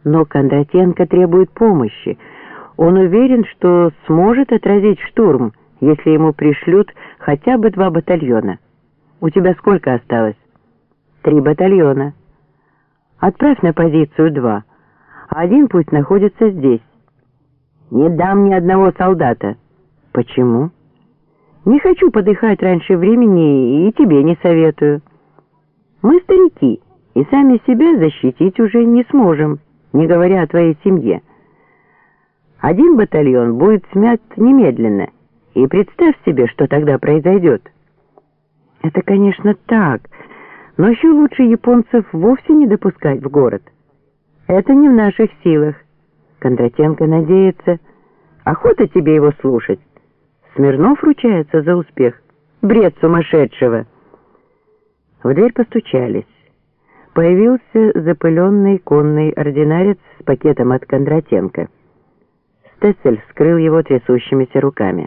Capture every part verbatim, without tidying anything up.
Но Кондратенко требует помощи. Он уверен, что сможет отразить штурм, если ему пришлют хотя бы два батальона. У тебя сколько осталось? Три батальона. Отправь на позицию два, а один пусть находится здесь. Не дам ни одного солдата. Почему? Не хочу подыхать раньше времени и тебе не советую. Мы старики и сами себя защитить уже не сможем, не говоря о твоей семье. Один батальон будет смят немедленно, и представь себе, что тогда произойдет. Это, конечно, так, но еще лучше японцев вовсе не допускать в город. Это не в наших силах. Кондратенко надеется. Охота тебе его слушать. Смирнов ручается за успех. Бред сумасшедшего. В дверь постучались. Появился запыленный конный ординарец с пакетом от Кондратенко. Стессель вскрыл его трясущимися руками.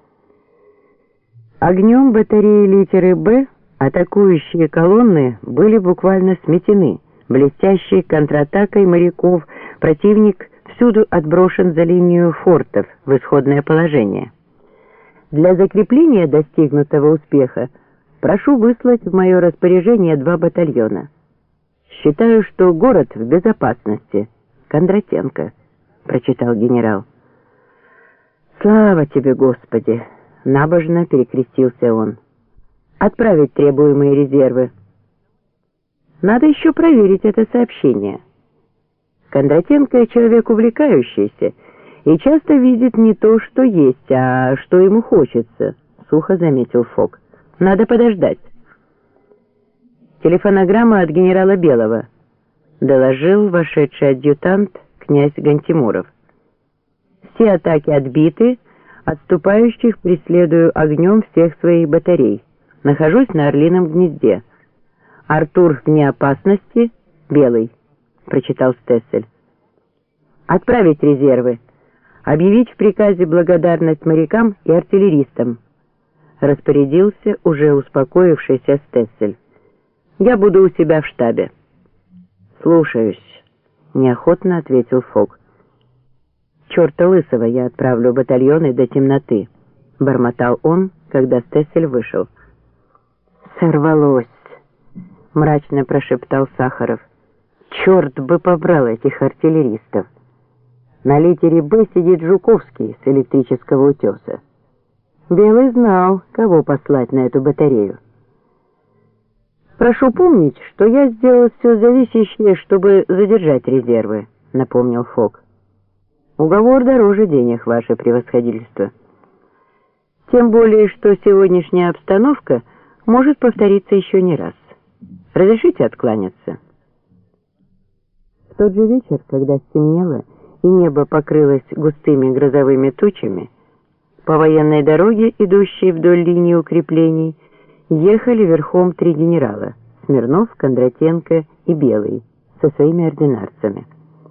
Огнем батареи литеры «Б» атакующие колонны были буквально сметены. Блестящей контратакой моряков противник всюду отброшен за линию фортов в исходное положение. Для закрепления достигнутого успеха прошу выслать в мое распоряжение два батальона. Считаю, что город в безопасности. Кондратенко, прочитал генерал. Слава тебе, Господи! Набожно перекрестился он. Отправить требуемые резервы. Надо еще проверить это сообщение. Кондратенко человек увлекающийся и часто видит не то, что есть, а что ему хочется, сухо заметил Фок. Надо подождать. Телефонограмма от генерала Белого, доложил вошедший адъютант князь Гантимуров. Все атаки отбиты, отступающих преследую огнем всех своих батарей. Нахожусь на Орлином гнезде. Артур вне опасности, Белый, прочитал Стессель. Отправить резервы. Объявить в приказе благодарность морякам и артиллеристам. Распорядился уже успокоившийся Стессель. Я буду у себя в штабе. Слушаюсь, неохотно ответил Фок. Чёрта лысого я отправлю батальоны до темноты, бормотал он, когда Стессель вышел. Сорвалось, мрачно прошептал Сахаров. Черт бы побрал этих артиллеристов. На литере «Б» сидит Жуковский с электрического утеса. Белый знал, кого послать на эту батарею. «Прошу помнить, что я сделал все зависящее, чтобы задержать резервы», — напомнил Фок. «Уговор дороже денег, ваше превосходительство. Тем более, что сегодняшняя обстановка может повториться еще не раз. Разрешите откланяться?» В тот же вечер, когда стемнело и небо покрылось густыми грозовыми тучами, по военной дороге, идущей вдоль линии укреплений, ехали верхом три генерала — Смирнов, Кондратенко и Белый со своими ординарцами.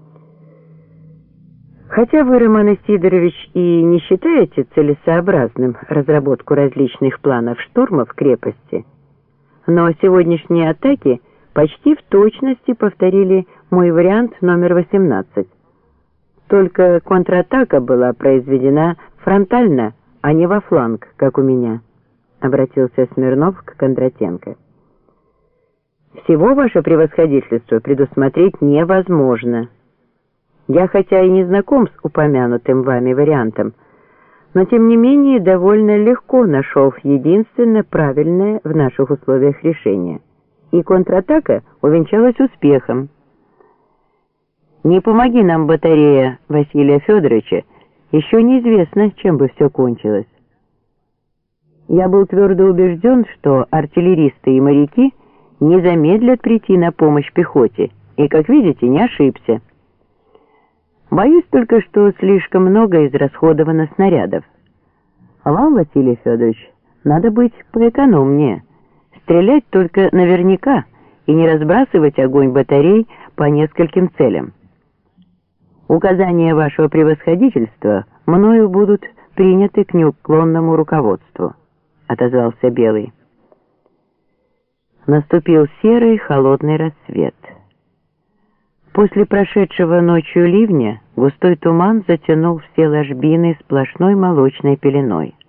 Хотя вы, Роман Сидорович, и не считаете целесообразным разработку различных планов штурма в крепости, но сегодняшние атаки почти в точности повторили мой вариант номер восемнадцать. Только контратака была произведена фронтально, а не во фланг, как у меня, обратился Смирнов к Кондратенко. Всего, ваше превосходительство, предусмотреть невозможно. Я хотя и не знаком с упомянутым вами вариантом, но тем не менее довольно легко нашел единственно правильное в наших условиях решение. И контратака увенчалась успехом. Не помоги нам батарея Василия Федоровича, еще неизвестно, чем бы все кончилось. Я был твердо убежден, что артиллеристы и моряки не замедлят прийти на помощь пехоте, и, как видите, не ошибся. Боюсь только, что слишком много израсходовано снарядов. А вам, Василий Федорович, надо быть поэкономнее, стрелять только наверняка и не разбрасывать огонь батарей по нескольким целям. Указания вашего превосходительства мною будут приняты к неуклонному руководству, отозвался Белый. Наступил серый холодный рассвет. После прошедшего ночью ливня густой туман затянул все ложбины сплошной молочной пеленой.